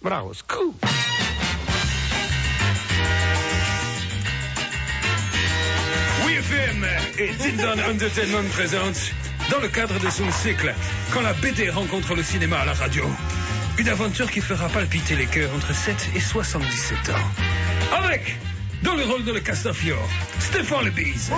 Bravo, scoop. WFM et Tindon Entertainment présente, dans le cadre de son cycle, quand la BD rencontre le cinéma à la radio, une aventure qui fera palpiter les cœurs entre 7 et 77 ans. Avec, dans le rôle de le Castafiore, Stéphane Lebise.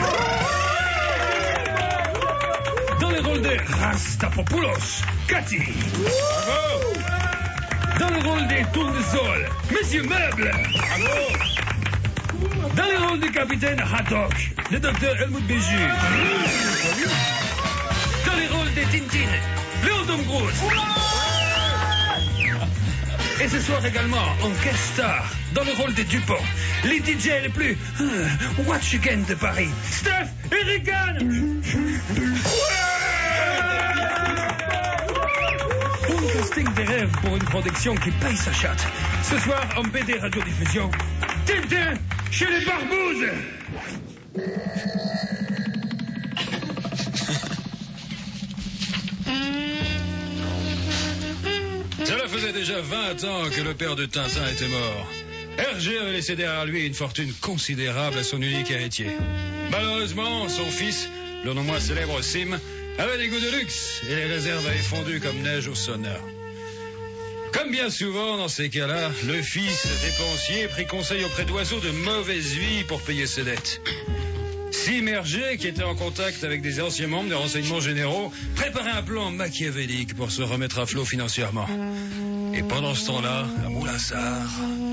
Dans le rôle de Rastapopoulos, Cathy. Bravo. Dans le rôle des tournesols, Monsieur Meuble. Bravo. Dans le rôle du capitaine Haddock, le docteur Helmut Béju. Dans le rôle des Tintines, Léon Grosse. Et ce soir également, en guest star, dans le rôle des Dupont, les DJ les plus Watch Again de Paris, Steph et Regan. Un casting des rêves pour une production qui paye sa chatte. Ce soir, en BD radiodiffusion, Tintin chez les Barbouzes. Cela faisait déjà 20 ans que le père de Tintin était mort. Hergé avait laissé derrière lui une fortune considérable à son unique héritier. Malheureusement, son fils, le non moins célèbre Sim, avait des goûts de luxe et les réserves avaient fondu comme neige au sauna. Comme bien souvent dans ces cas-là, le fils dépensier prit conseil auprès d'oiseaux de mauvaise vie pour payer ses dettes. Sim Hergé, qui était en contact avec des anciens membres des renseignements généraux, préparait un plan machiavélique pour se remettre à flot financièrement. Et pendant ce temps-là, à Moulinsart...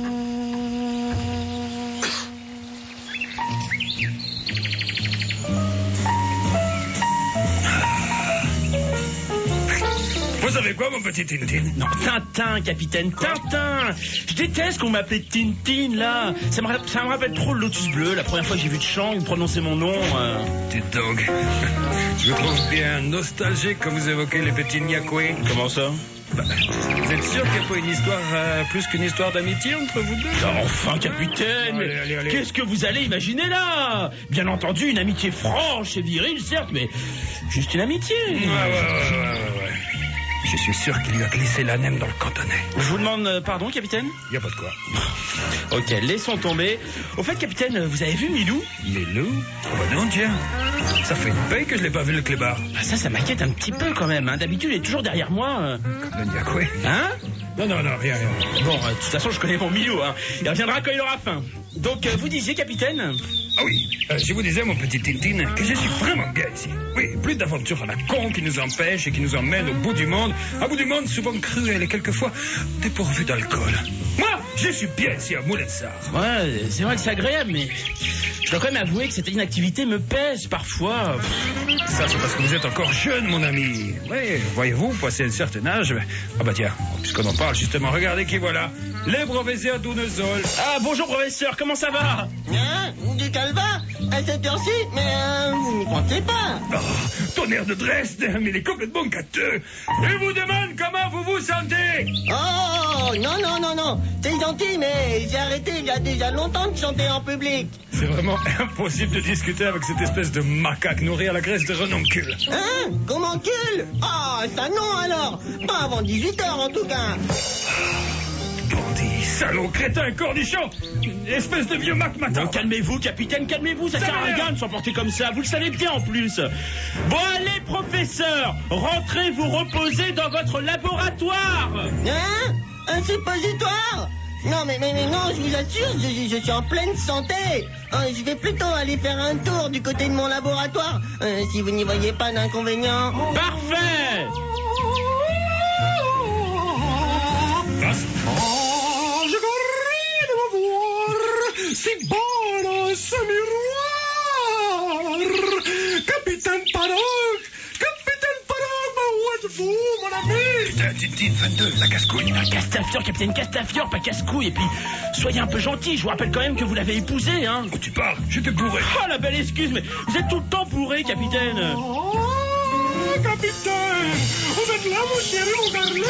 Vous savez quoi, mon petit Tintin? Non, Tintin, capitaine, Tintin. Je déteste qu'on m'appelle Tintin, là. Ça me rappelle trop le Lotus Bleu. La première fois que j'ai vu de Chang prononcer mon nom. Dites donc, je vous trouve bien nostalgique quand vous évoquez les petits Niakoué. Comment ça? Vous êtes sûr qu'il n'y a pas une histoire, plus qu'une histoire d'amitié entre vous deux? Enfin, capitaine, allez. Qu'est-ce que vous allez imaginer là? Bien entendu, une amitié franche et virile, certes, mais juste une amitié. Ouais. Je suis sûr qu'il lui a glissé l'anème dans le cantonnet. Je vous demande pardon, capitaine? Il n'y a pas de quoi. Ok, laissons tomber. Au fait, capitaine, vous avez vu Milou? Milou? Oh bah non, tiens. Ça fait une paye que je l'ai pas vu, le clébard. Ah, ça m'inquiète un petit peu quand même. Hein. D'habitude, il est toujours derrière moi. Comme le Niakoué. Hein? Non, rien. Bon, de toute façon, je connais mon Milou. Hein. Il reviendra quand il aura faim. Donc, vous disiez, capitaine? Ah oui, je vous disais, mon petit Tintin, que je suis vraiment bien ici. Oui, plus d'aventures à la con qui nous empêchent et qui nous emmènent au bout du monde. Un bout du monde souvent cruel et quelquefois dépourvu d'alcool. Moi, je suis bien ici à Moulinsart. Ouais, c'est vrai que c'est agréable, mais je dois quand même avouer que cette inactivité me pèse parfois. Ça, c'est parce que vous êtes encore jeune, mon ami. Oui, voyez-vous, passé un certain âge... Ah bah tiens, puisqu'on en parle justement, regardez qui voilà. Les professeurs Dounesol. Ah, bonjour professeur, comment ça va? Hein? Du calva? À cette heure-ci? Mais vous n'y pensez pas. Oh, ton air de Dresde, mais il est complètement gâteux. Je vous demande comment vous vous sentez. Oh, non. C'est gentil, mais j'ai arrêté il y a déjà longtemps de chanter en public. C'est vraiment impossible de discuter avec cette espèce de macaque nourri à la graisse de renoncule. Hein? Comment cul? Ah, ça non alors. Pas avant 18h en tout cas. Bandit, salaud, crétin, cornichon. Espèce de vieux mac matin. Bon, calmez-vous, capitaine, calmez-vous, ça sert à rien de s'emporter comme ça, vous le savez bien en plus. Bon, allez, professeur, rentrez vous reposer dans votre laboratoire. Hein? Un suppositoire? Non, mais non, je vous assure, je suis en pleine santé. Je vais plutôt aller faire un tour du côté de mon laboratoire, si vous n'y voyez pas d'inconvénient. Parfait. Je voudrais de me voir si bon dans ce miroir. Capitaine Paddock, où êtes-vous, mon ami? Putain, Tintin, 22, la casse-couille. Castafiore, capitaine Castafiore, pas casse-couille. Et puis, soyez un peu gentil, je vous rappelle quand même que vous l'avez épousé, hein. Oh, tu parles, j'étais bourré. Oh, la belle excuse, mais vous êtes tout le temps bourré, capitaine. Oh, capitaine, vous êtes là, mon chéri, mon darling.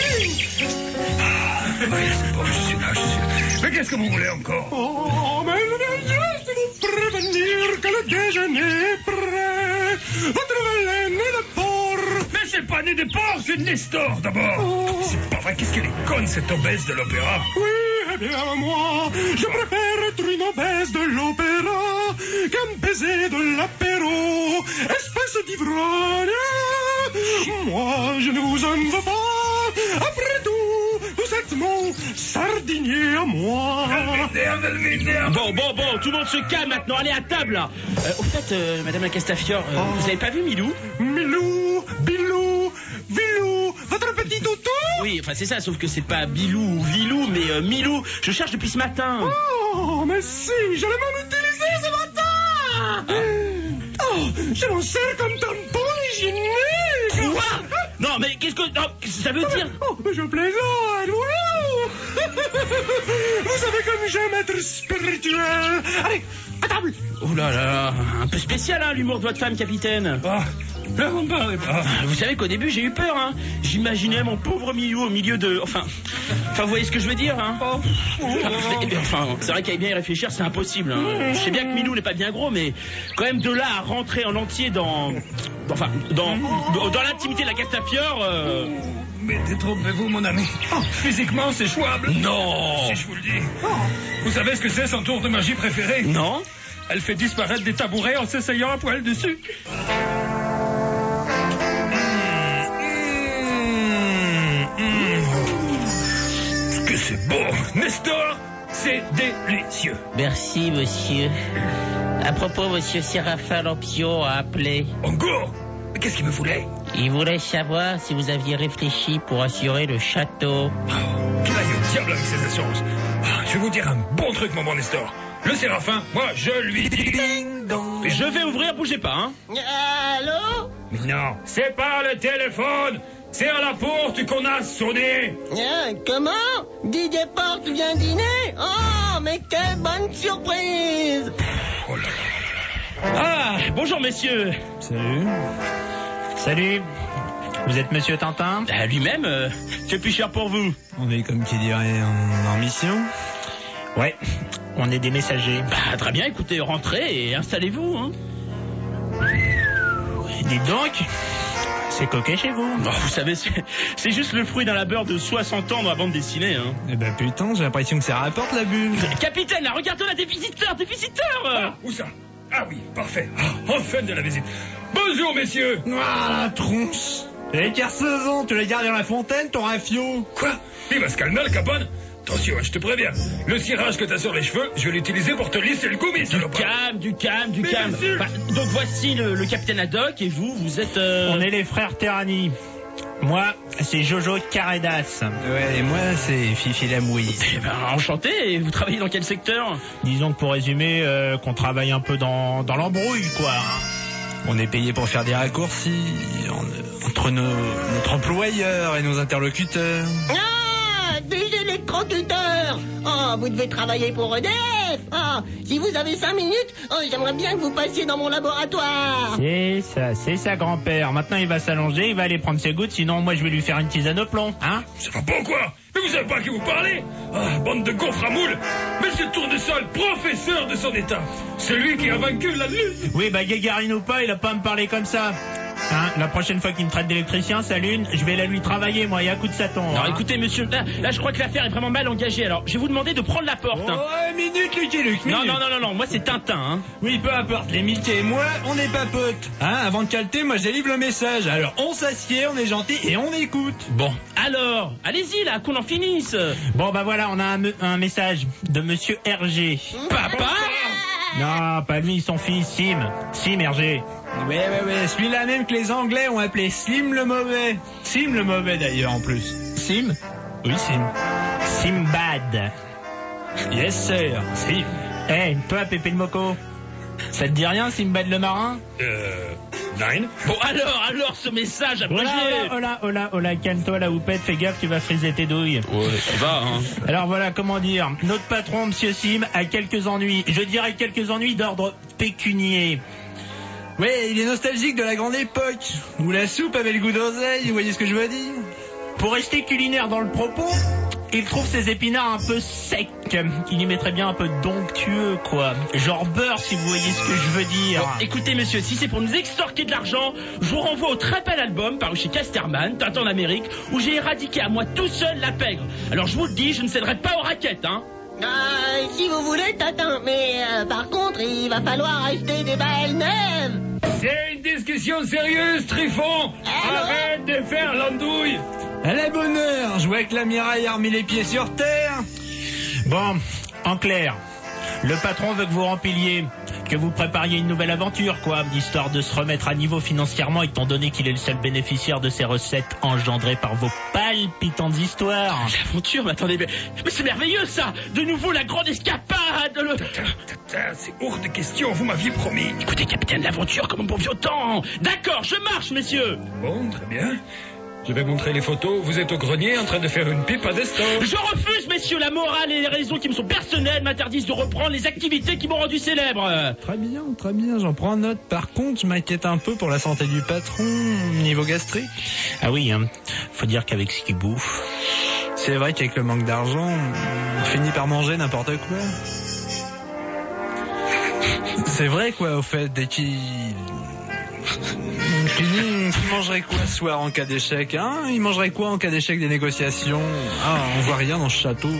Oui, c'est bon, je suis là. Mais qu'est-ce que vous voulez encore? Oh, mais je viens juste vous prévenir que le déjeuner est prêt. Votre haleine est de porc. Mais c'est pas né des porcs, c'est Nestor d'abord. C'est pas vrai, qu'est-ce qu'elle est conne cette obèse de l'opéra. Oui, eh bien moi, je préfère être une obèse de l'opéra qu'un baiser de l'apéro. Espèce d'ivrogne, moi je ne vous en veux pas. Après tout, vous êtes mon sardinier à moi. Bon, tout le monde se calme maintenant, allez à table là. Au fait, Madame la Castafiore, vous avez pas vu Milou? Milou, Bilou, Vilou, votre petit toutou? Oui, enfin c'est ça, sauf que c'est pas Bilou ou Vilou, mais Milou. Je cherche depuis ce matin. Oh, mais si, je l'ai même utilisé ce matin. Oh, je m'en sers comme tampon hygiénique. Quoi? Non, mais qu'est-ce que ça veut dire? Oh, mais je plaisante, oui. Vous savez comme j'aime être spirituel. Allez, à table. Oh là là, un peu spécial hein, l'humour de votre femme, capitaine. N'en parlez pas. Vous savez qu'au début j'ai eu peur, hein. J'imaginais mon pauvre Milou au milieu de... Enfin, vous voyez ce que je veux dire, hein. Enfin, c'est vrai qu'à bien y réfléchir, c'est impossible, hein. Je sais bien que Milou n'est pas bien gros, mais quand même de là à rentrer en entier dans l'intimité de la Castafiore... Mais détrompez-vous, mon ami. Physiquement, c'est chouable. Non. Si je vous le dis. Vous savez ce que c'est son tour de magie préféré? Non. Elle fait disparaître des tabourets en s'essayant à poil dessus. Que c'est beau. Nestor, c'est délicieux. Merci, monsieur. À propos, monsieur Séraphin Lampion a appelé. Encore? Mais qu'est-ce qu'il me voulait? Il voulait savoir si vous aviez réfléchi pour assurer le château. Qu'il aille au diable avec ses assurances. Je vais vous dire un bon truc, mon bon Nestor. Le Séraphin, moi, je lui dis... Ding dong. Je vais ouvrir, bougez pas, hein. Allô? Mais non, c'est pas le téléphone. C'est à la porte qu'on a sonné. Comment? Didier Porte vient dîner? Oh, mais quelle bonne surprise! Oh là là. Ah, bonjour messieurs. Salut. Vous êtes Monsieur Tintin? Lui-même, que puis-je faire pour vous? On est comme qui dirait en mission. Ouais, on est des messagers. Bah, très bien, écoutez, rentrez et installez-vous, hein. Dites donc, c'est coquet chez vous. Oh, vous savez, c'est juste le fruit d'un labeur de 60 ans dans la bande dessinée, hein. Eh ben putain, j'ai l'impression que ça rapporte la bulle. Capitaine, là, regarde là, des visiteurs. Ah, où ça? Ah oui, parfait. Enfin de la visite. Bonjour, messieurs. Ah, la tronche. Les carcezons, tu les gardes dans la fontaine, ton rafio. Quoi? Il va se calmer, le capone. Attention, je te préviens. Le cirage que t'as sur les cheveux, je vais l'utiliser pour te lisser le goumis. Du calme. sûr. Bah, donc voici le capitaine Haddock et vous êtes... On est les frères Terrani. Moi, c'est Jojo Caredas. Ouais, et moi, c'est Fifi Lamouise. Eh ben, enchanté, et vous travaillez dans quel secteur? Disons que pour résumer, qu'on travaille un peu dans l'embrouille, quoi. On est payé pour faire des raccourcis entre notre employeur et nos interlocuteurs. Ah, des électrocuteurs! Oh, vous devez travailler pour EDF! Ah, si vous avez 5 minutes, j'aimerais bien que vous passiez dans mon laboratoire! C'est ça, grand-père. Maintenant, il va s'allonger, il va aller prendre ses gouttes, sinon moi je vais lui faire une tisane au plomb, hein? Ça va pas ou quoi? Mais vous savez pas à qui vous parlez? Ah, bande de gaufres à moules! Monsieur Tournesol, professeur de son état! Celui qui a vaincu la lutte! Oui, bah Gagarine ou pas, il a pas à me parler comme ça. Hein, la prochaine fois qu'il me traite d'électricien, sa lune, je vais la lui travailler, moi, il y a coup de saton. Alors écoutez, monsieur, là, je crois que l'affaire est vraiment mal engagée. Alors, je vais vous demander de prendre la porte. Oh, minute, Lucky Luke, minute. Non, moi c'est Tintin, hein. Oui, peu importe, les Mickey et moi, on n'est pas potes. Hein, avant de calter, moi je délivre le message. Alors, on s'assied, on est gentil et on écoute. Bon, alors, allez-y, là, qu'on en finisse. Bon, bah voilà, on a un message de monsieur Hergé. Papa? Non, pas lui, son fils, Sim Hergé. Ouais, celui-là même que les Anglais ont appelé Slim le mauvais. Sim le mauvais d'ailleurs en plus. Sim? Oui, Sim. Simbad. Yes, sir. Sim. Hey, toi, Pépé le Moco, ça te dit rien, Simbad le marin? Nine. Bon, alors, ce message abrégé. Oh là, calme-toi la houppette, fais gaffe, tu vas friser tes douilles. Ouais, ça va, hein. Alors voilà, comment dire, notre patron, monsieur Sim, a quelques ennuis. Je dirais quelques ennuis d'ordre pécunier. Ouais, il est nostalgique de la grande époque, où la soupe avait le goût d'oseille, vous voyez ce que je veux dire? Pour rester culinaire dans le propos, Il trouve ses épinards un peu secs. Il y mettrait bien un peu donctueux, quoi. Genre beurre, si vous voyez ce que je veux dire. Bon, écoutez, monsieur, si c'est pour nous extorquer de l'argent, je vous renvoie au très bel album paru chez Casterman, Tintin en Amérique, où j'ai éradiqué à moi tout seul la pègre. Alors je vous le dis, je ne céderai pas aux raquettes, hein. Si vous voulez, Tintin, mais par contre, il va falloir acheter des balles neuves. C'est une discussion sérieuse, Trifon. Arrête de faire l'andouille. À la bonne heure, je vois que l'amiral a remis les pieds sur terre. Bon, en clair, le patron veut que vous rempiliez, que vous prépariez une nouvelle aventure, quoi, histoire de se remettre à niveau financièrement, étant donné qu'il est le seul bénéficiaire de ces recettes engendrées par vos palpitantes histoires. L'aventure, mais attendez, mais c'est merveilleux, ça. De nouveau, la grande escapade. C'est hors de question, vous m'aviez promis. Écoutez, capitaine, l'aventure comme au bon vieux temps. D'accord, je marche, messieurs. Bon, très bien. Je vais montrer les photos. Vous êtes au grenier en train de faire une pipe à Destor. Je refuse, messieurs. La morale et les raisons qui me sont personnelles m'interdisent de reprendre les activités qui m'ont rendu célèbre. Très bien, j'en prends note. Par contre, je m'inquiète un peu pour la santé du patron, niveau gastrique. Ah oui, hein. Faut dire qu'avec ce qu'il bouffe... C'est vrai qu'avec le manque d'argent, on finit par manger n'importe quoi. C'est vrai, quoi, au fait, dès qu'il... Il mangerait quoi ce soir en cas d'échec, hein? Il mangerait quoi en cas d'échec des négociations? Ah, on voit rien dans ce château.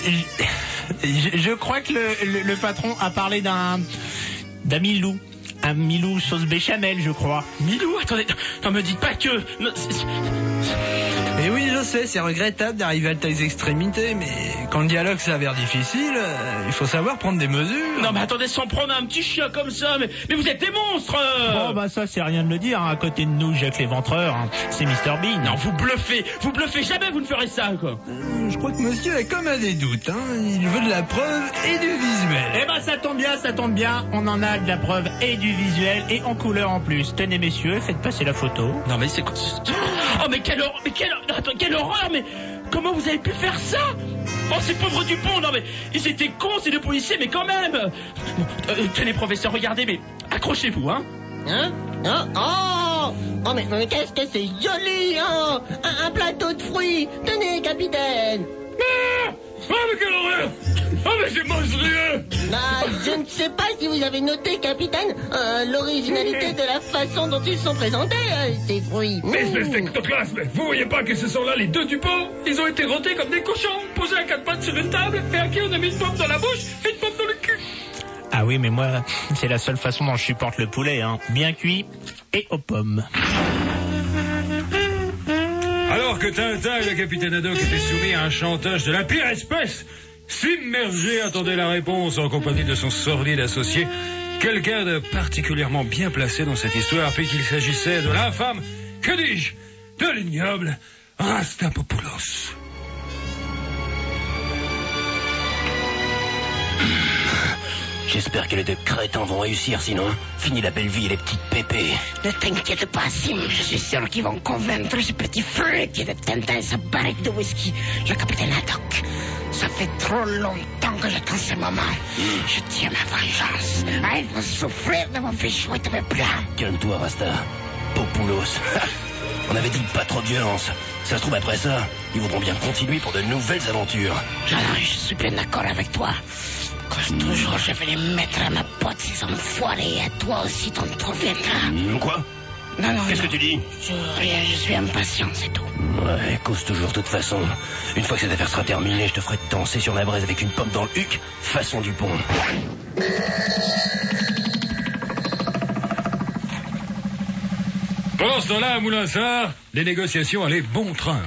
Je crois que le patron a parlé d'un Milou. Un Milou sauce béchamel, je crois. Milou, attendez, non, me dites pas que... Non, mais oui, je sais, c'est regrettable d'arriver à telles extrémités, mais quand le dialogue s'avère difficile, il faut savoir prendre des mesures. Non, mais attendez, sans prendre un petit chien comme ça, mais vous êtes des monstres. Bon, bah ça, c'est rien de le dire, hein. À côté de nous, Jacques l'Éventreur, hein. C'est Mr Bean. Non, vous bluffez, jamais vous ne ferez ça, quoi. Je crois que monsieur a comme un des doutes, hein. Il veut de la preuve et du visuel. Eh ben, ça tombe bien, on en a de la preuve et du visuel, et en couleur en plus. Tenez, messieurs, faites passer la photo. Non, mais c'est quoi? Oh, mais quelle horreur, mais comment vous avez pu faire ça? Oh, ces pauvres Dupont, non mais ils étaient cons, ces deux policiers, mais quand même. Bon, tenez, professeur, regardez, mais accrochez-vous, hein. Oh, mais qu'est-ce que c'est joli, hein. Un plateau de fruits. Tenez, capitaine. Ah, mais quelle horreur! Ah, mais c'est monstrueux! Je ne sais pas si vous avez noté, capitaine, l'originalité de la façon dont ils sont présentés, ces fruits. Espèce d'ectoclasse, mais vous voyez pas que ce sont là les deux Dupont? Ils ont été rotés comme des cochons, posés à quatre pattes sur une table, et à qui on a mis une pomme dans la bouche et une pomme dans le cul. Ah oui, mais moi, c'est la seule façon dont je supporte le poulet, hein. Bien cuit et aux pommes. Alors que Tintin et le capitaine Haddock étaient soumis à un chantage de la pire espèce, Simmerger attendait la réponse en compagnie de son sordide associé, quelqu'un de particulièrement bien placé dans cette histoire, puisqu'il s'agissait de l'infâme, que dis-je, de l'ignoble Rastapopoulos. J'espère que les deux crétins vont réussir, sinon, fini la belle vie et les petites pépées. Ne t'inquiète pas, Sim, je suis sûr qu'ils vont convaincre ce petit fruitier de Tintin et sa barrique de whisky, le capitaine Haddock. Ça fait trop longtemps que j'attends ce moment. Je tiens ma vengeance. Ils vont souffrir de mon fichu et de mes plans. Calme-toi, Rasta. Popoulos. On avait dit pas trop de violence. Ça se trouve, après ça, ils voudront bien continuer pour de nouvelles aventures. Je suis bien d'accord avec toi. Comme toujours, je vais les mettre à ma pote, ces enfoirés, et toi aussi, t'en trouveras. Quoi? Non. Qu'est-ce que tu dis? Rien, je suis impatient, c'est tout. Ouais, cause toujours, de toute façon. Une fois que cette affaire sera terminée, je te ferai danser sur la braise avec une pomme dans le huc, façon Dupont. Pendant ce temps-là, à Moulinsart, les négociations allaient bon train.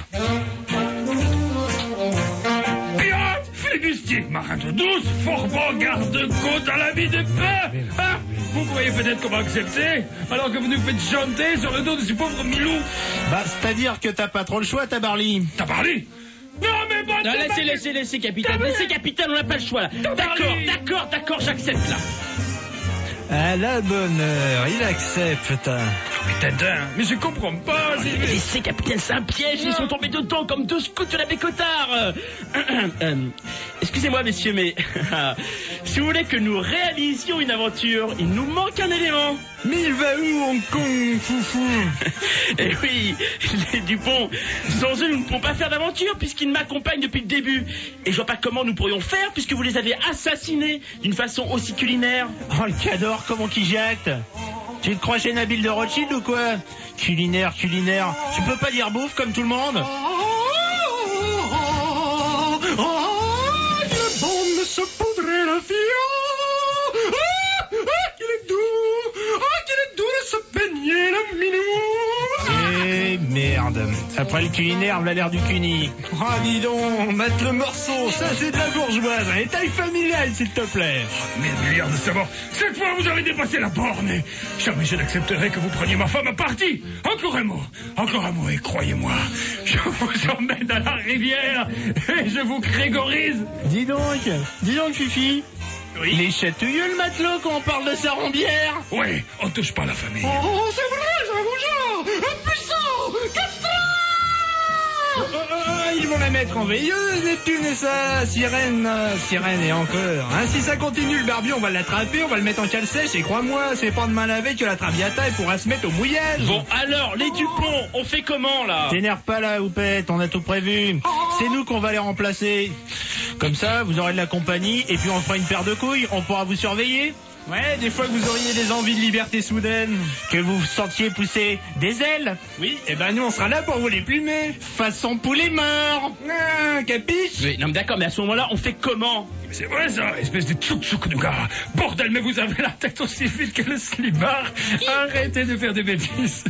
Flibustier, marin de douce, forbant garde-côte à la vie de paix. Ah, vous croyez peut-être qu'on va accepter, alors que vous nous faites chanter sur le dos de ce pauvre Milou? Bah, c'est-à-dire que t'as pas trop le choix, Tabarly. Tabarly? Non, mais pas... Non, laissez, capitaine. Laissez, capitaine, on n'a pas le choix, là. D'accord, j'accepte, là. À la bonne heure, il accepte. Tintin, mais je comprends pas. Laissez, capitaine, c'est un piège. Ils sont tombés dedans comme deux scouts de la Bécotard. Excusez-moi, messieurs, mais si vous voulez que nous réalisions une aventure, il nous manque un élément. Mais il va où, Hong Kong, foufou? Eh oui, les Dupont, sans eux, nous ne pourrons pas faire d'aventure puisqu'ils m'accompagnent depuis le début. Et je vois pas comment nous pourrions faire puisque vous les avez assassinés d'une façon aussi culinaire. Oh, le cador, comment qu'il jette? Tu te crois chez Nabil de Rothschild ou quoi? Culinaire. Tu peux pas dire bouffe comme tout le monde? Il est bon de se poudrer la fille. Qu'il est doux. Qu'il est doux de se baigner la minou. Eh merde. Après le culinaire, on a l'air du cuni. Oh, dis donc, mate le morceau, ça c'est de la bourgeoise. Et taille familiale, s'il te plaît. Mille milliards de sabords. Cette fois, vous avez dépassé la borne. Et jamais je n'accepterai que vous preniez ma femme à partie. Encore un mot, et croyez-moi, je vous emmène à la rivière et je vous grégorise. Dis donc, Fifi. Oui. Il est chatouilleux le matelot quand on parle de sa rombière. Oui, on touche pas la famille. Oh, c'est vrai, c'est rougeant, impuissant, castrant. Ils vont la mettre en veilleuse, Neptune et sa sirène et encore. Hein, si ça continue, le barbier, on va l'attraper, on va le mettre en cale sèche, et crois-moi, c'est pas demain laver que la traviata elle pourra se mettre au mouillage. Bon, alors, les Dupont, on fait comment, là? T'énerve pas là, Houpette, on a tout prévu. C'est nous qu'on va les remplacer. Comme ça, vous aurez de la compagnie, et puis on fera une paire de couilles, on pourra vous surveiller. Ouais, des fois que vous auriez des envies de liberté soudaine, que vous vous sentiez pousser des ailes. Oui, et ben nous on sera là pour vous les plumer. Façon poulet mort. Capiche? Oui, non mais d'accord, mais à ce moment-là, on fait comment? C'est vrai ça, espèce de tchouk-tchouk de gars. Bordel, mais vous avez la tête aussi vite que le slibard. Arrêtez de faire des bêtises.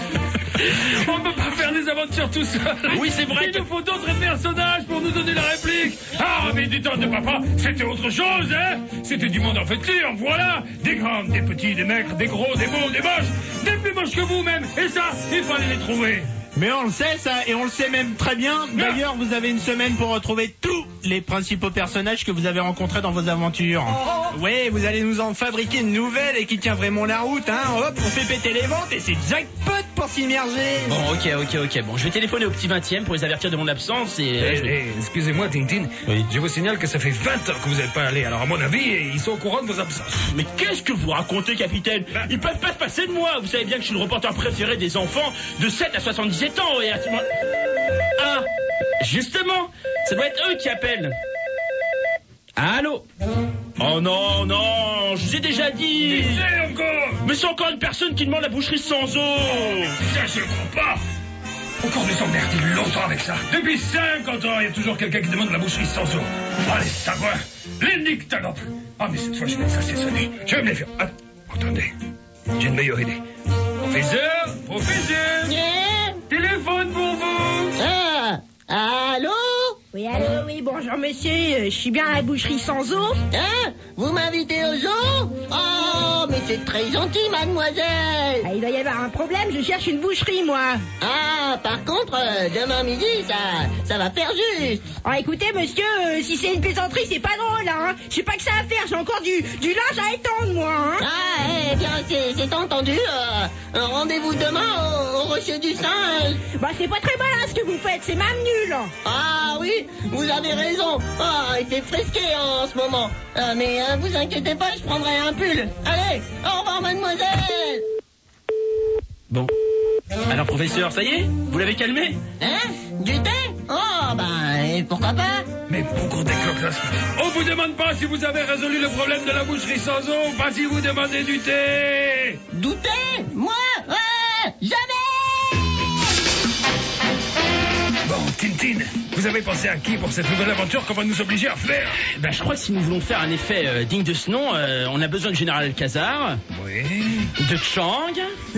On peut pas faire des aventures tout seul. Oui, c'est vrai. Il nous faut d'autres personnages pour nous donner la réplique. Ah, mais du temps de papa, c'était autre chose, hein. C'était du monde en futur, voilà. Des grands, des petits, des maigres, des gros, des beaux, des moches. Des plus moches que vous-même. Et ça, il fallait les trouver. Mais on le sait ça, et on le sait même très bien. D'ailleurs, vous avez une semaine pour retrouver tous les principaux personnages que vous avez rencontrés dans vos aventures. Oui, vous allez nous en fabriquer une nouvelle et qui tient vraiment la route, hein. Hop, on fait péter les ventes et c'est jackpot pour s'immerger. Bon, ok. Bon, je vais téléphoner au petit 20e pour les avertir de mon absence et... Excusez-moi, Tintin. Oui. Je vous signale que ça fait 20 ans que vous n'êtes pas allé. Alors, à mon avis, ils sont au courant de vos absences. Mais qu'est-ce que vous racontez, capitaine? Ils peuvent pas se passer de moi. Vous savez bien que je suis le reporter préféré des enfants de 7 à 77 ans et à ce moment... Ah, justement, ça doit être eux qui appellent. Allô? Oh non, je vous ai déjà dit. C'est encore. Mais c'est encore une personne qui demande la boucherie sans eau. Ça, je crois pas. Encore des emmerdes, il longtemps avec ça. Depuis 50 ans, il y a toujours quelqu'un qui demande la boucherie sans eau. Allez, savants, les nyctalopes. Ah, mais cette fois, je vais les assaisonner. Je vais me les faire. Ah, attendez, j'ai une meilleure idée. Professeur, téléphone pour vous. Allô? Oui, allô, oui, bonjour monsieur, je suis bien à la boucherie sans eau. Hein? Vous m'invitez aux eaux? Oh, mais c'est très gentil, mademoiselle. Ah, il doit y avoir un problème, je cherche une boucherie, moi. Ah, par contre, demain midi, ça va faire juste. Oh, écoutez, monsieur, si c'est une plaisanterie, c'est pas drôle, hein. Je sais pas que ça à faire, j'ai encore du linge à étendre, moi, hein. Ah, eh bien, c'est entendu. Rendez-vous demain au Rocher du Singe. Bah, c'est pas très malin ce que vous faites, c'est même nul. Ah oui, vous avez raison. Ah, il fait frisqué en ce moment. Mais vous inquiétez pas, je prendrai un pull. Allez, au revoir, mademoiselle. Bon. Alors, professeur, ça y est? Vous l'avez calmé? Hein? Du thé? Oh, et pourquoi pas? Mais beaucoup des cocasses. On vous demande pas si vous avez résolu le problème de la boucherie sans eau, pas si vous demandez du thé. Du thé? Moi? Jamais! Bon, Tintin, vous avez pensé à qui pour cette nouvelle aventure qu'on va nous obliger à faire? Ben, je crois que si nous voulons faire un effet digne de ce nom, on a besoin de Général Alcazar. Oui. De Chang.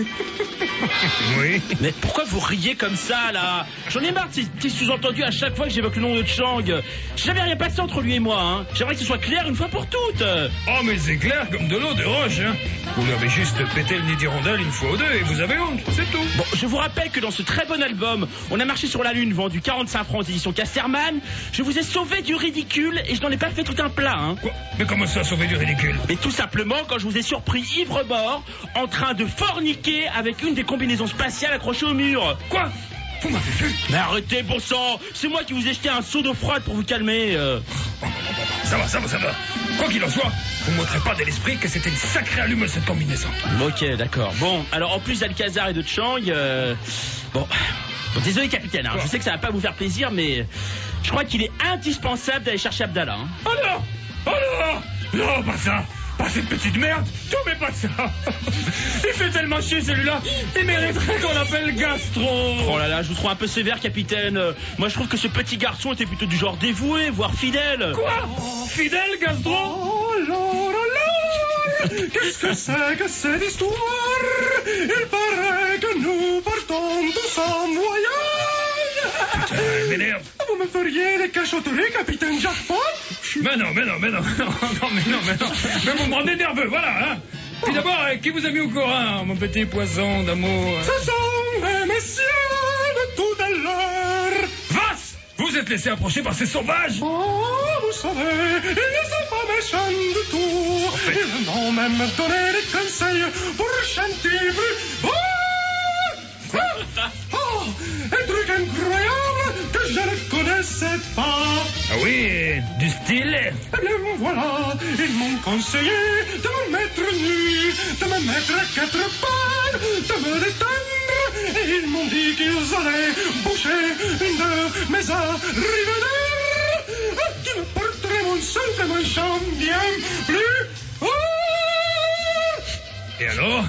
Oui. Mais pourquoi vous riez comme ça, là? J'en ai marre de ces petits sous-entendus à chaque fois que j'évoque le nom de Chang. J'avais rien passé entre lui et moi, hein. J'aimerais que ce soit clair une fois pour toutes. Oh, mais c'est clair comme de l'eau de roche, hein. Vous lui avez juste pété le nid d'hirondelle une fois ou deux et vous avez honte, c'est tout. Bon, je vous rappelle que dans ce très bon album, On a marché sur la lune, vendu 45 francs aux éditions Casterman, je vous ai sauvé du ridicule et je n'en ai pas fait tout un plat, hein. Quoi? Mais comment ça, sauver du ridicule? Mais tout simplement quand je vous ai surpris ivre-mort en train de forniquer avec une des combinaisons spatiales accrochées au mur. Quoi? Vous m'avez vu? Mais arrêtez, bon sang. C'est moi qui vous ai jeté un seau d'eau froide pour vous calmer. Ça va. Quoi qu'il en soit, vous ne montrez pas de l'esprit que c'était une sacrée allume cette combinaison. Ok, d'accord. Bon, alors en plus d'Alcazar et de Chang, Bon, désolé capitaine, je sais que ça va pas vous faire plaisir, mais je crois qu'il est indispensable d'aller chercher Abdallah. Oh non, pas ça. Pas cette petite merde. Tombez pas ça. Il fait tellement chier celui-là. Il mériterait qu'on l'appelle Gastron. Oh là là, je vous trouve un peu sévère capitaine. Moi je trouve que ce petit garçon était plutôt du genre dévoué, voire fidèle. Quoi? Fidèle, Gastron? Oh là. Qu'est-ce que c'est que cette histoire? Il paraît que nous partons tous en voyage. Putain, elle m'énerve. Vous me feriez des cachotteries, capitaine Jackpot? Mais non. Mais vous me rendez nerveux, voilà, hein. Puis d'abord, qui vous a mis au courant, mon petit poisson d'amour? Ce sont les messieurs de tout à l'heure. Vasse! Vous êtes laissé approcher par ces sauvages? Oh, vous savez, ils ne sont pas méchants du tout. Ils m'ont même donné des conseils pour chanter plus. Oh, un truc incroyable que je ne connaissais pas. Ah oui, du style? Eh bien voilà, ils m'ont conseillé de me mettre nu, de me mettre à quatre pattes, de me détendre. Et ils m'ont dit qu'ils allaient boucher une de mes arrivederes, qui me porterait mon souffle et mon chant bien plus. Et alors?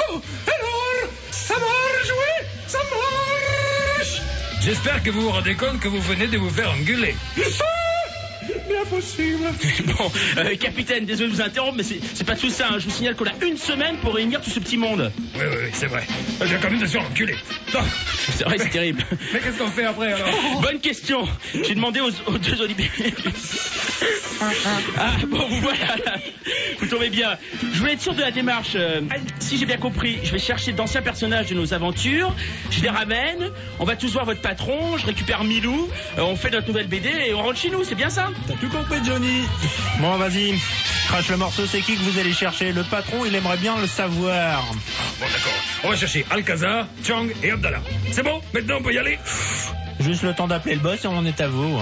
Ça marche, oui, ça marche. J'espère que vous vous rendez compte que vous venez de vous faire engueuler. Bien possible. Bon, capitaine, désolé de vous interrompre, mais c'est pas tout ça. Je vous signale qu'on a une semaine pour réunir tout ce petit monde. Oui, c'est vrai. J'ai quand même de se faire enculer. C'est vrai, c'est terrible. Mais qu'est-ce qu'on fait après alors? Bonne question. J'ai demandé aux deux Olympiques. Ah bon, vous voilà. Vous tombez bien. Je voulais être sûr de la démarche. Si j'ai bien compris, je vais chercher d'anciens personnages de nos aventures. Je les ramène. On va tous voir votre patron. Je récupère Milou. On fait notre nouvelle BD et on rentre chez nous. C'est bien ça? T'as tout compris, Johnny. Bon, vas-y. Crache le morceau, c'est qui que vous allez chercher? Le patron, il aimerait bien le savoir. Bon, d'accord. On va chercher Alcazar, Chang et Abdallah. C'est bon? Maintenant, on peut y aller? Juste le temps d'appeler le boss et on est à vous.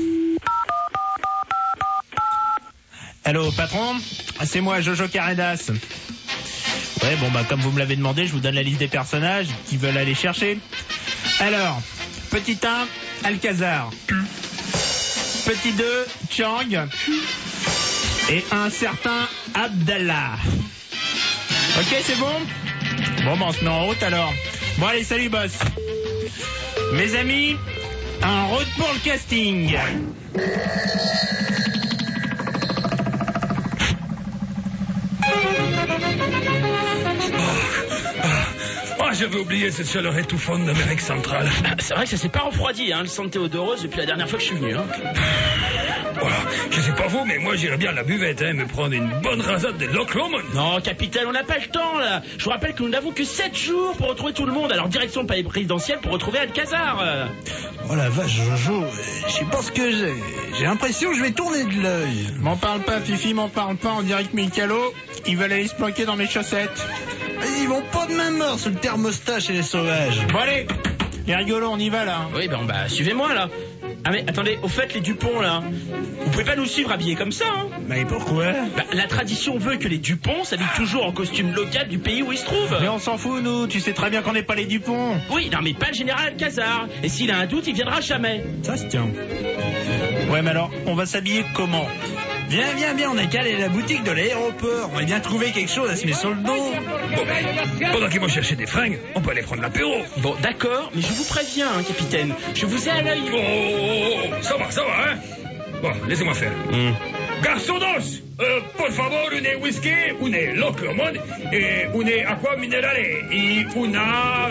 Allô, patron? C'est moi, Jojo Caredas. Ouais, bon, comme vous me l'avez demandé, je vous donne la liste des personnages qui veulent aller chercher. Alors, petit 1, Alcazar. Petit 2, Chang. Et un certain Abdallah. Ok, c'est bon? Bon, on se met en route alors. Bon, allez, salut, boss. Mes amis, en route pour le casting. J'avais oublié cette chaleur étouffante d'Amérique centrale. C'est vrai que ça s'est pas refroidi, le centre Théodorose depuis la dernière fois que je suis venu. Voilà, je sais pas vous, mais moi j'irais bien à la buvette, me prendre une bonne rasade de Loch Lomond. Non, capitaine, on n'a pas le temps, là. Je vous rappelle que nous n'avons que 7 jours pour retrouver tout le monde. Alors, direction le palais présidentiel pour retrouver Alcazar. Oh la vache, Jojo, je sais pas ce que j'ai. J'ai l'impression que je vais tourner de l'œil. M'en parle pas, Fifi, m'en parle pas. On dirait que Mikalo, ils veulent aller se planquer dans mes chaussettes. Ils vont pas de même heure sur le thermostat chez les sauvages. Bon allez, les rigolos, on y va là. Oui, suivez-moi là. Ah mais attendez, au fait les Dupont là, vous pouvez pas nous suivre habillés comme ça Mais pourquoi? La tradition veut que les Dupont s'habillent toujours en costume local du pays où ils se trouvent. Mais on s'en fout nous, tu sais très bien qu'on n'est pas les Dupont. Oui, non mais pas le général Alcazar. Et s'il a un doute, il viendra jamais. Ça se tient. Ouais mais alors, on va s'habiller comment? Viens, on a qu'à aller à la boutique de l'aéroport. On va bien trouver quelque chose à se mettre sur le dos. Bon, pendant qu'ils vont chercher des fringues, on peut aller prendre l'apéro. Bon, d'accord, mais je vous préviens, capitaine. Je vous ai à l'œil. Ça va, Bon, laissez-moi faire. Garçonos, por favor, une whisky, une Loch Lomond, et une aqua minerale, et una...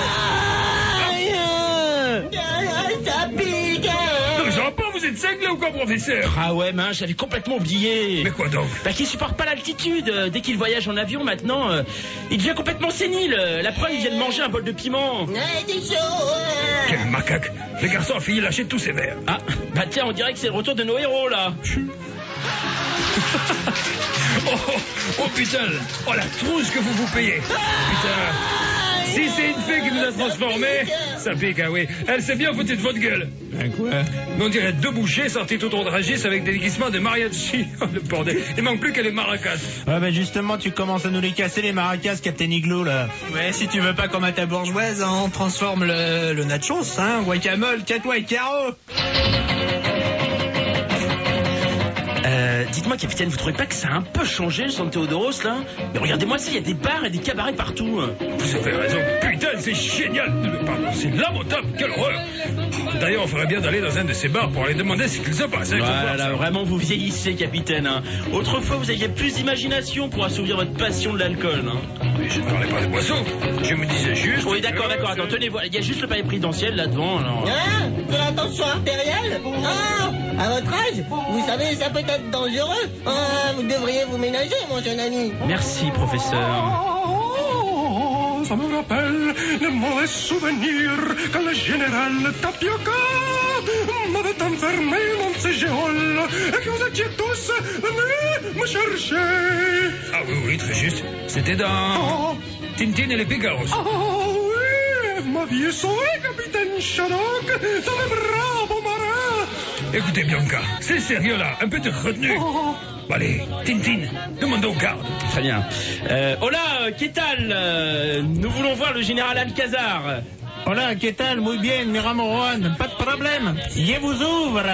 Ça pique. Non, mais ça va pas, vous êtes sec là ou quoi, professeur? Ah ouais, j'avais complètement oublié. Mais quoi donc? Qu'il supporte pas l'altitude. Dès qu'il voyage en avion maintenant, il devient complètement sénile. La preuve, il vient de manger un bol de piment. T'es chaud. Quel macaque. Le garçon a fini de lâcher tous ses verres. Ah, tiens, on dirait que c'est le retour de nos héros là. Oh putain, la trousse que vous payez. Putain, si c'est une fée qui nous a transformés, ça pique, ah oui. Elle s'est bien foutue de votre gueule. Quoi? On dirait deux bouchers sortis tout autour de Régis avec des déguisements de mariachi. Oh, le bordel. Il manque plus que les maracas. Ah bah justement, tu commences à nous les casser les maracas, Captain Igloo, là. Ouais, si tu veux pas comme à ta bourgeoise, hein, on transforme le nachos, hein, guacamole, catois et carreau. Dites-moi, capitaine, vous trouvez pas que ça a un peu changé le San Théodoros, là? Mais regardez-moi ça, il y a des bars et des cabarets partout. Vous avez raison. Putain, c'est génial. Pardon, c'est lamentable. Quelle horreur. D'ailleurs, on ferait bien d'aller dans un de ces bars pour aller demander ce qu'il se passe. Hein, voilà, vraiment, vous vieillissez, capitaine. Hein. Autrefois, vous aviez plus d'imagination pour assouvir votre passion de l'alcool. Hein. Mais je ne parlais pas de boisson. Je me disais juste... Oui, d'accord. Attends, tenez, voilà, il y a juste le palais présidentiel là-devant. Alors... Hein? De la tension artérielle? Ah! À votre âge, vous savez, ça peut être dangereux. Ah, vous devriez vous ménager, mon jeune ami. Merci, professeur. Ça me rappelle les mauvais souvenirs quand le général Tapioca m'avait enfermé dans ses geôles et que vous étiez tous venus me chercher. Ah oui, très juste. C'était dans Tintin et les Picaros. Ah oui, vous m'aviez sauvé, capitaine Shadok, dans mes bras, bon marin. Écoutez, Bianca, c'est sérieux là, un peu de retenue. Allez, Tintin, demandons au garde. Très bien. Hola, qu'est-ce que nous voulons voir le général Alcazar. Hola, ¿qué tal? Muy bien, mi Ramon, pas de problème. Je vous ouvre.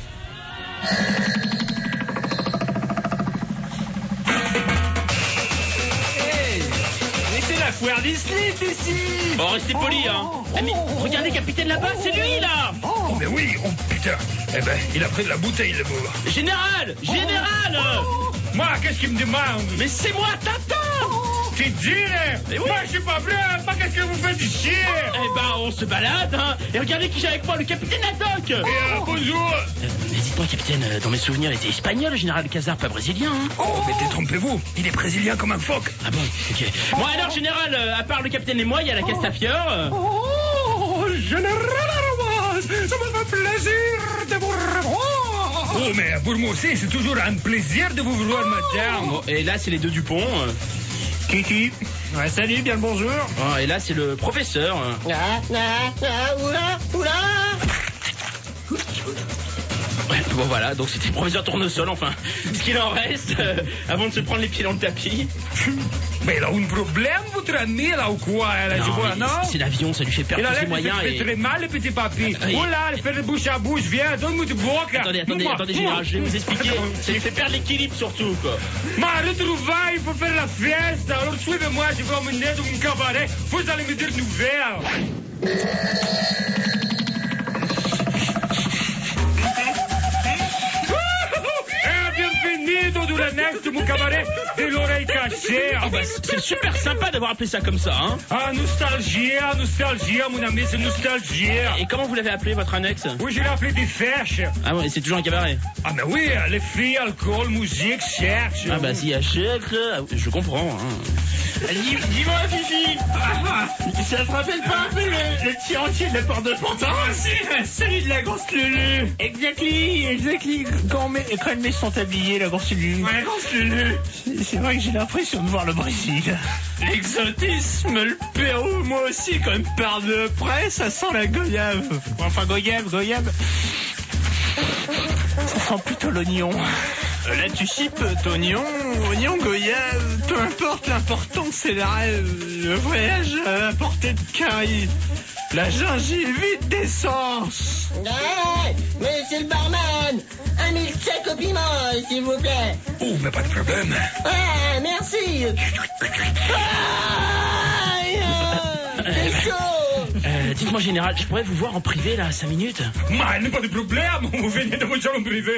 C'est la foire des slips ici. Oh, restez poli, hein. Mais regardez, capitaine, là-bas, c'est lui, là. Oh, mais oui, oh putain. Eh ben, il a pris de la bouteille, le bourg. Général. Moi, qu'est-ce qu'il me demande? Mais c'est moi, t'attends. Tu dis, oui. Moi, je suis pas bleu, pas qu'est-ce que vous faites ici? Eh ben, on se balade, hein. Et regardez qui j'ai avec moi, le capitaine Haddock. Et bonjour. Mais dites-moi, capitaine, dans mes souvenirs, il était espagnol, le général Alcazar, pas brésilien, hein. Oh, mais détrompez-vous, il est brésilien comme un phoque. Ah bon, ok. Bon, alors, général, à part le capitaine et moi, il y a la Castafiore. Oh, général Aroise, ça me fait plaisir de vous revoir. Oh, mais pour moi aussi, c'est toujours un plaisir de vous voir, madame. Bon, et là, c'est les deux Dupont. Kiki. Ouais, salut, bien le bonjour. Oh, et là, c'est le professeur. Oula. Ouais, bon, voilà, donc c'était le professeur Tournesol, enfin, ce qu'il en reste, avant de se prendre les pieds dans le tapis. Mais il a un problème, votre ami, là, ou quoi? Là, non, je vois, non? C'est l'avion, ça lui fait perdre tous ses moyens. Il a fait très mal, le petit papy. Oh là, il fait de bouche à bouche, viens, donne-moi de boque. Attendez, général, je vais vous expliquer. Ça lui fait perdre l'équilibre, surtout, quoi. Ma retrouvaille, il faut faire la fieste. Alors, suivez-moi, je vais emmener dans mon cabaret. Vous allez me dire nouvelles. Bienvenido de l'annexe de mon cabaret de l'oreille cachée. Oh bah, c'est super sympa d'avoir appelé ça comme ça, hein. Ah, nostalgie, mon ami, c'est nostalgie. Et comment vous l'avez appelé, votre annexe? Oui, je l'ai appelé des fèches. Ah ouais, c'est toujours un cabaret. Ah mais oui, les filles, alcool, musique, cherche. Ah bah s'il y a cherche, je comprends, hein. Dis-moi, Fifi. Ça te rappelle pas un peu le tir entier de la porte de Pantin? Celui de la grosse Lulu. Exactly. Quand elle met son tablier, la grosse Lulu. Ouais, la grosse Lulu. C'est vrai que j'ai l'impression de voir le Brésil. L'exotisme, le Pérou, moi aussi, quand même, par de près, ça sent la goyave. Enfin, goyave. Ça sent plutôt l'oignon. Là, tu chipotes oignon, goyave, peu importe, l'important c'est le voyage à la portée de Carrie. La gingivite d'essence. Hey, monsieur le barman, un milkshake au piment, s'il vous plaît. Oh, mais pas de problème. Ah, merci. C'est chaud. Dites-moi, général, je pourrais vous voir en privé, là, 5 minutes? Mais pas de problème, vous venez de mon salon privé.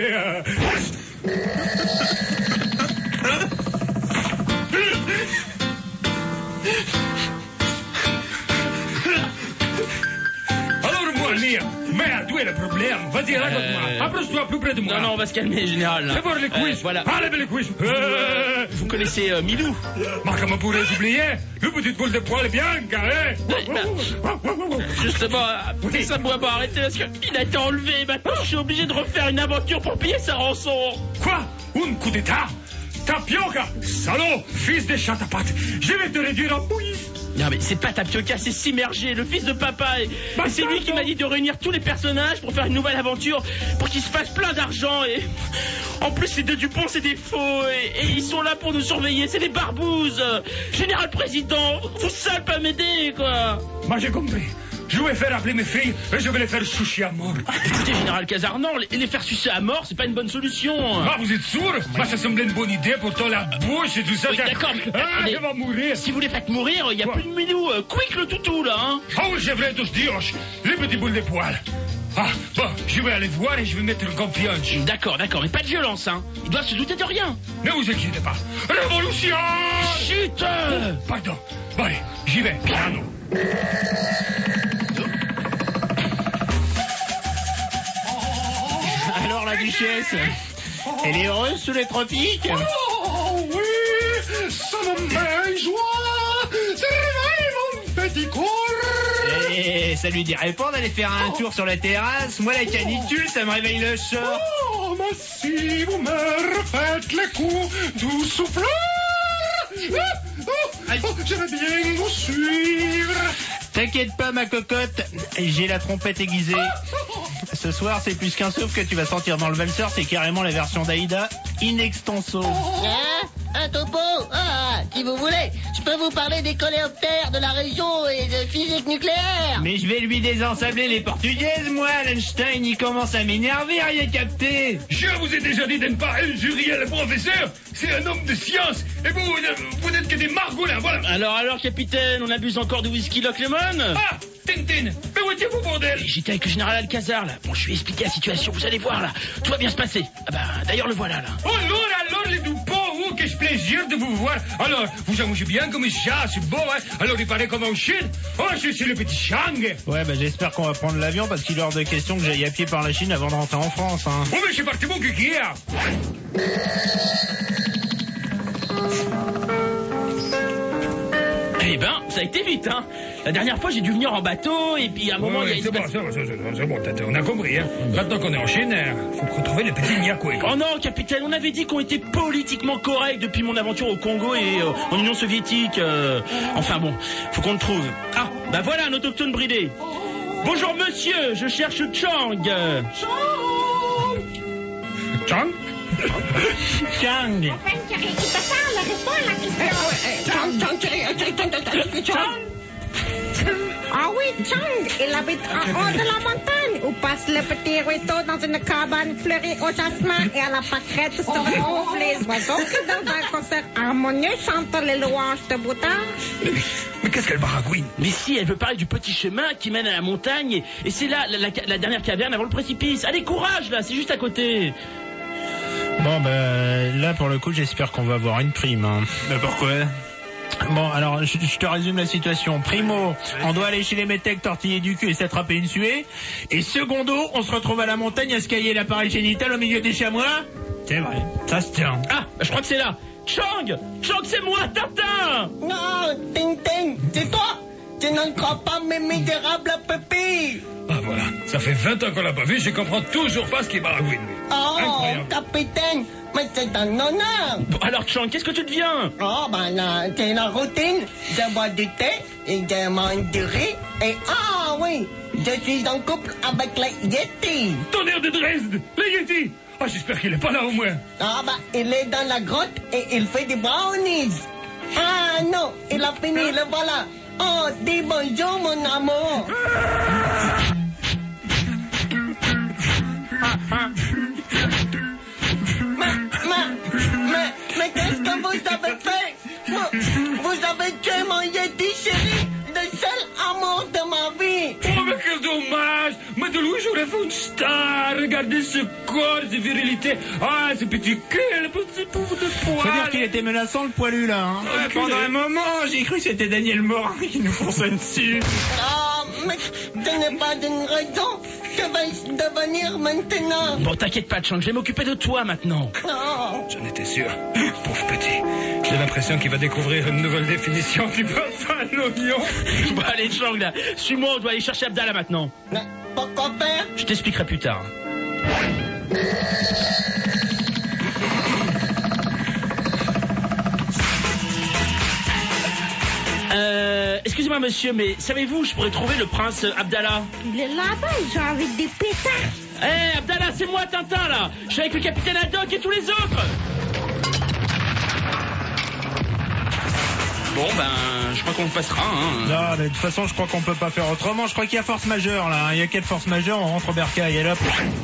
Alors, moi, Lia, merde, où est le problème? Vas-y, raconte-moi. Approche-toi plus près de moi. Non, on va se calmer, général. C'est pour les quiz. Voilà. Allez, les quiz. Vous connaissez Milou? Mais comment pourrais-je oublier? Le petit boule de poil bien carré. Justement, laissez-moi arrêter parce qu'il a été enlevé. Maintenant, je suis obligé de refaire une aventure pour payer sa rançon. Quoi? Un coup d'état? Tapioca, salaud, fils de chat à pattes, je vais te réduire en bouillie. Non mais c'est pas Tapioca, c'est Sim Hergé, le fils de papa. Et c'est lui qui m'a dit de réunir tous les personnages pour faire une nouvelle aventure, pour qu'il se fasse plein d'argent. Et en plus, les deux Dupont, c'est des faux. Et ils sont là pour nous surveiller, c'est des barbouzes. Général Président, vous seul pas m'aider, quoi. Moi, j'ai compris. Je vais faire appeler mes filles et je vais les faire sucer à mort. Écoutez, Général Casarnan, les faire sucer à mort, c'est pas une bonne solution. Ah, vous êtes sourd? Moi, ça semblait une bonne idée, pourtant la bouche et tout ça. Oui, d'accord, mais ah, je vais mourir. Si vous les faites mourir, il y a plus de minou. Quick le toutou, là, hein. Oh, j'ai vrai tous dioches, les petits boules de poils. Ah, bon, je vais aller voir et je vais mettre une confiance. D'accord, mais pas de violence, hein. Ils doivent se douter de rien. Ne vous inquiétez pas. Révolution! Chut! Pardon. Bon, allez, j'y vais. Piano. Alors la duchesse, elle est heureuse sous les tropiques? Oh oui, ça me met joie. C'est réveille mon petit corps. Et ça lui dirait pas d'aller faire un tour sur la terrasse? Moi la canicule, ça me réveille le short. Oh, mais si vous me refaites les coups du souffleur. Je vais bien vous suivre. T'inquiète pas ma cocotte, j'ai la trompette aiguisée. Ce soir c'est plus qu'un souffle que tu vas sentir dans le valseur, c'est carrément la version d'Aïda in extenso. Hein? Un topo? Ah, si vous voulez, je peux vous parler des coléoptères de la région et de physique nucléaire. Mais je vais lui désensabler les portugaises, moi. L'Einstein, il commence à m'énerver, rien capté. Je vous ai déjà dit de ne pas injurier le professeur. C'est un homme de science. Et vous n'êtes que des margoulins, voilà. Alors, capitaine, on abuse encore de whisky Loch Lemon? Ah, Tintin, mais où étiez-vous, bordel? J'étais avec le général Alcazar, là. Bon, je lui ai expliqué la situation, vous allez voir, là. Tout va bien se passer. Ah bah, d'ailleurs, le voilà, là. Oh, alors, les Dupont, oh, quel plaisir de vous voir. Alors, vous arrangez bien comme un chat, c'est beau, hein. Alors, il paraît comme un chien. Oh, c'est le petit Chang. Ouais, bah, j'espère qu'on va prendre l'avion parce qu'il est hors de question que j'aille à pied par la Chine avant de rentrer en France, hein. Oh, mais c'est parti mon kiki, hein. Eh ben, ça a été vite, hein. La dernière fois, j'ai dû venir en bateau, et puis à un moment, il y a... C'est bon, on a compris, hein. Maintenant qu'on est en Chine, faut retrouver le petit Niakoué. Oh non, capitaine, on avait dit qu'on était politiquement correct depuis mon aventure au Congo et en Union soviétique. Enfin bon, faut qu'on le trouve. Ah, bah voilà, un autochtone bridé. Bonjour monsieur, je cherche Chang. Chang? Chang. Ah oui, Chang, il habite en haut de la montagne où passe le petit ruisseau dans une cabane fleurie au jasmin et à la pâquerette se retrouvent les oiseaux qui dans un concert harmonieux chantent les louanges de Bouddha. Mais qu'est-ce qu'elle baragouine? Mais si, elle veut parler du petit chemin qui mène à la montagne et c'est là la dernière caverne avant le précipice. Allez, courage là, c'est juste à côté. Bon, bah, là, pour le coup, j'espère qu'on va avoir une prime, hein. Mais pourquoi? Bon, alors, je te résume la situation. Primo, on doit aller chez les métèques tortiller du cul et s'attraper une suée. Et secondo, on se retrouve à la montagne à se cailler l'appareil génital au milieu des chamois. C'est vrai, ça se tient. Ah, je crois que c'est là. Chang, c'est moi, Tintin. Non, Tintin, c'est toi. Tu n'en crois pas mes misérables pépis. Ah voilà, ça fait 20 ans qu'on l'a pas vu, je comprends toujours pas ce qui baragouine. Oh, Incroyable. capitaine, mais c'est un honneur. Bon, alors Chang, qu'est-ce que tu deviens? Oh, ben là, c'est la routine. Je bois du thé et je mange du riz. Et ah oui, je suis en couple avec la Yeti. Tonnerre de Dresde, le Yeti. Ah, j'espère qu'il est pas là au moins. Ah ben, il est dans la grotte et il fait des brownies. Ah non, il a fini, le voilà. Oh, dis bonjour mon amour. Mais qu'est-ce que vous avez fait? Vous avez tué mon Yeti chéri, le seul amour de ma vie. Oh, mais quel dommage. Mais de lui, j'aurais fait une star. Regardez ce corps, cette virilité. Ah, ce petit cul, le petit pauvre de poil. Faut dire qu'il était menaçant, le poilu, là, hein. Ouais, pendant un moment, j'ai cru que c'était Daniel Morin qui nous fonçait dessus. Ah, mais ce n'est pas une raison. Que vais-je devenir maintenant? Bon, t'inquiète pas, Chang, je vais m'occuper de toi maintenant. Oh. J'en étais sûr. Pauvre petit. J'ai l'impression qu'il va découvrir une nouvelle définition du beurre à l'oignon. Bon, allez, Chang, là, suis-moi, on doit aller chercher Abdallah maintenant. Mais pourquoi faire? Je t'expliquerai plus tard. Est-ce monsieur, mais savez-vous où je pourrais trouver le prince Abdallah? Il est là-bas, ils ont avec des pétards. Hé, Abdallah, c'est moi, Tintin, là. Je suis avec le capitaine Haddock et tous les autres. Bon, ben, je crois qu'on le passera, hein. Non, mais de toute façon, je crois qu'on peut pas faire autrement. Je crois qu'il y a force majeure, là. Il y a quelle force majeure? On rentre au bercail, et là...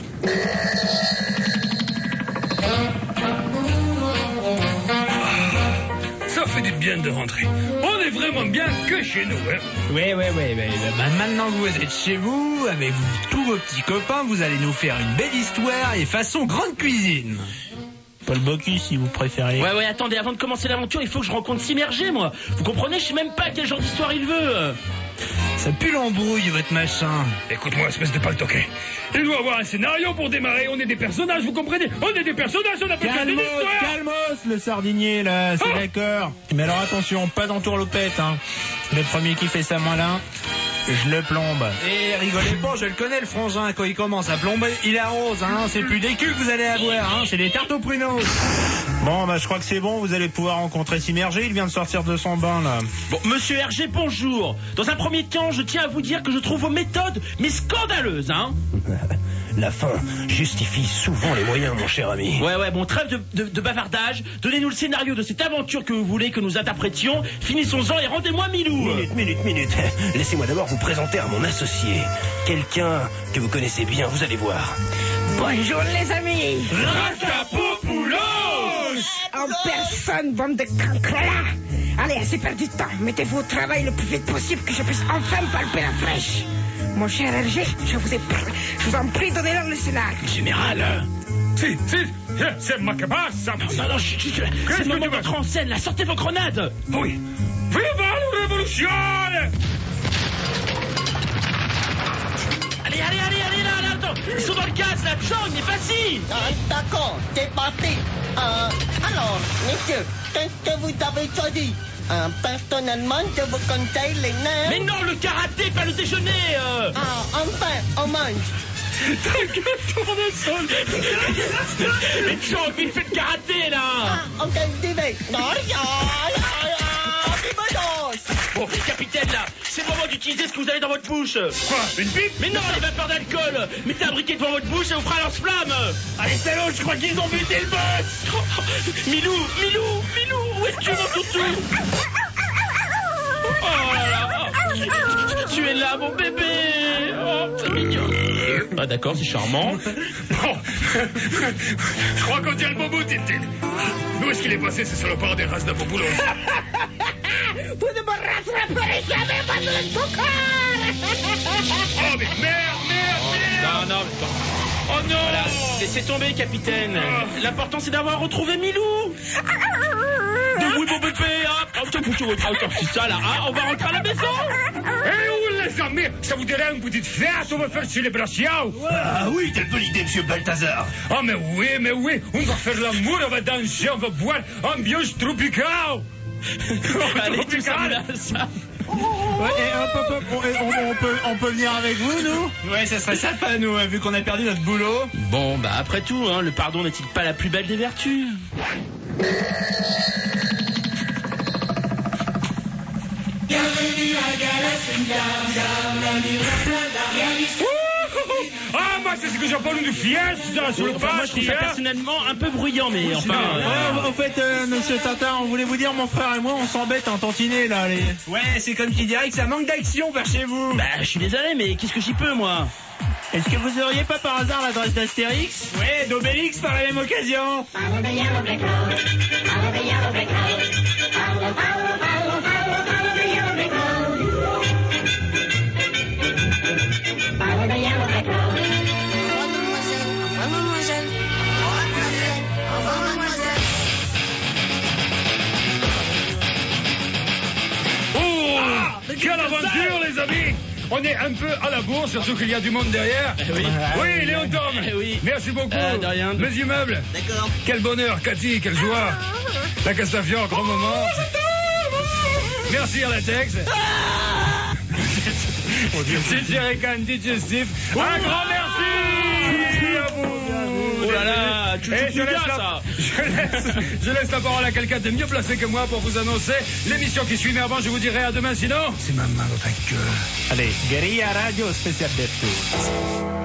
Ça fait du bien de rentrer. On est vraiment bien que chez nous, hein. Ouais. Maintenant que vous êtes chez vous, avec tous vos petits copains, vous allez nous faire une belle histoire et façon grande cuisine. Paul Bocuse, si vous préférez. Ouais, attendez, avant de commencer l'aventure, il faut que je rencontre Simerger, moi. Vous comprenez, je sais même pas quel genre d'histoire il veut. Ça pue l'embrouille, votre machin. Écoute-moi, espèce de paltoquet. Il doit avoir un scénario pour démarrer. On est des personnages, vous comprenez? On est des personnages, on a pas besoin d'une histoire. Calmos, le sardinier, là, c'est d'accord. Mais alors attention, pas d'entourloupette, hein. Le premier qui fait ça malin, je le plombe. Et rigolez pas, je le connais, le frangin. Quand il commence à plomber, il arrose, hein. C'est plus des culs que vous allez avoir, hein. C'est des tartes aux pruneaux. Bon, bah, je crois que c'est bon. Vous allez pouvoir rencontrer Simerger. Il vient de sortir de son bain, là. Bon, monsieur Hergé, bonjour. Dans un premier temps, je tiens à vous dire que je trouve vos méthodes, mais scandaleuses, hein. La fin justifie souvent les moyens, mon cher ami. Ouais, bon, trêve de bavardage. Donnez-nous le scénario de cette aventure que vous voulez que nous interprétions. Finissons-en et rendez-moi Milou. Minute. Laissez-moi d'abord vous présenter à mon associé. Quelqu'un que vous connaissez bien, vous allez voir. Bonjour les amis. Racapopoulos. En personne, bande de cancrelats. Allez, assez perdu de temps. Mettez-vous au travail le plus vite possible que je puisse enfin palper la fraîche. Mon cher Hergé, je vous en prie, donnez-leur le scénario. Général. Si, c'est ma cabasse. Non, chut, c'est le moment d'entrer en scène, là. Sortez vos grenades. Oui. Viva la révolution! Allez, là, attends. Ils sont dans le gaz, là. John, mais vas-y. D'accord, c'est parti. Alors, messieurs, qu'est-ce que vous avez choisi? Personnellement, je vous conseille les nerfs. Mais non, le karaté, pas le déjeuner. Enfin, on mange. Ta gueule tournesol. Mais John, il fait le karaté, là. Ok, j'y vais. Bon, capitaine, là, c'est le moment d'utiliser ce que vous avez dans votre bouche. Quoi, une pipe? Mais non, les vapeurs d'alcool. Mettez un briquet devant votre bouche et on fera lance-flamme. Allez, salauds, je crois qu'ils ont buté le boss. Milou, où est-ce que tu es, mon toutou? Oh là là, tu es là, mon bébé. Oh, c'est mignon. Ah d'accord, c'est charmant. Bon, je crois qu'on tient le bon bout, Tintin. Où est-ce qu'il est passé, ce salopard des races d'Apopoulos? Vous ne me rattraperez jamais, pas de ton corps. Oh, mais merde. Non. Oh non. Voilà, laissez tomber, capitaine. L'important, c'est d'avoir retrouvé Milou. Oui, mon bébé, hein. C'est ça, là, hein. On va rentrer à la maison. Eh où, les amis? Ça vous dirait une petite fête? On va faire célébration. Ah oui, quelle bonne idée, monsieur Balthazar. Ah, mais oui. On va faire l'amour, on va danser, on va boire. Ambiance tropicale. Allez, tout ça, ça. Ouais, on peut venir avec vous, nous? Ouais, ça serait sympa, nous, vu qu'on a perdu notre boulot. Bon, bah, après tout, hein, le pardon n'est-il pas la plus belle des vertus? Ah, moi, c'est ce que j'appelle une fiesta sur le Enfin, moi, je trouve ça personnellement un peu bruyant, mais enfin... En fait, monsieur Tintin, on voulait vous dire, mon frère et moi, on s'embête en tantinet, là. Ouais, c'est comme qui dirait que ça manque d'action vers chez vous. Bah, je suis désolé, mais qu'est-ce que j'y peux, moi? Est-ce que vous auriez pas par hasard l'adresse d'Astérix? Ouais, d'Obélix par la même occasion. Quelle aventure, les amis! On est un peu à la bourre, surtout qu'il y a du monde derrière. Oui, Léon Tom. Oui. Merci beaucoup. De rien. Mes immeubles. D'accord. Quel bonheur, Cathy, quelle joie. La Castafiore, grand moment. Merci à Latex. DJ Recan, DJ Steve. Un grand merci à vous. Oh là là, c'est plus bien, ça. Je laisse la parole à quelqu'un de mieux placé que moi pour vous annoncer l'émission qui suit. Mais avant, je vous dirai à demain, sinon... C'est ma main dans ta gueule. Allez, Guerilla Radio spécial Death Tour.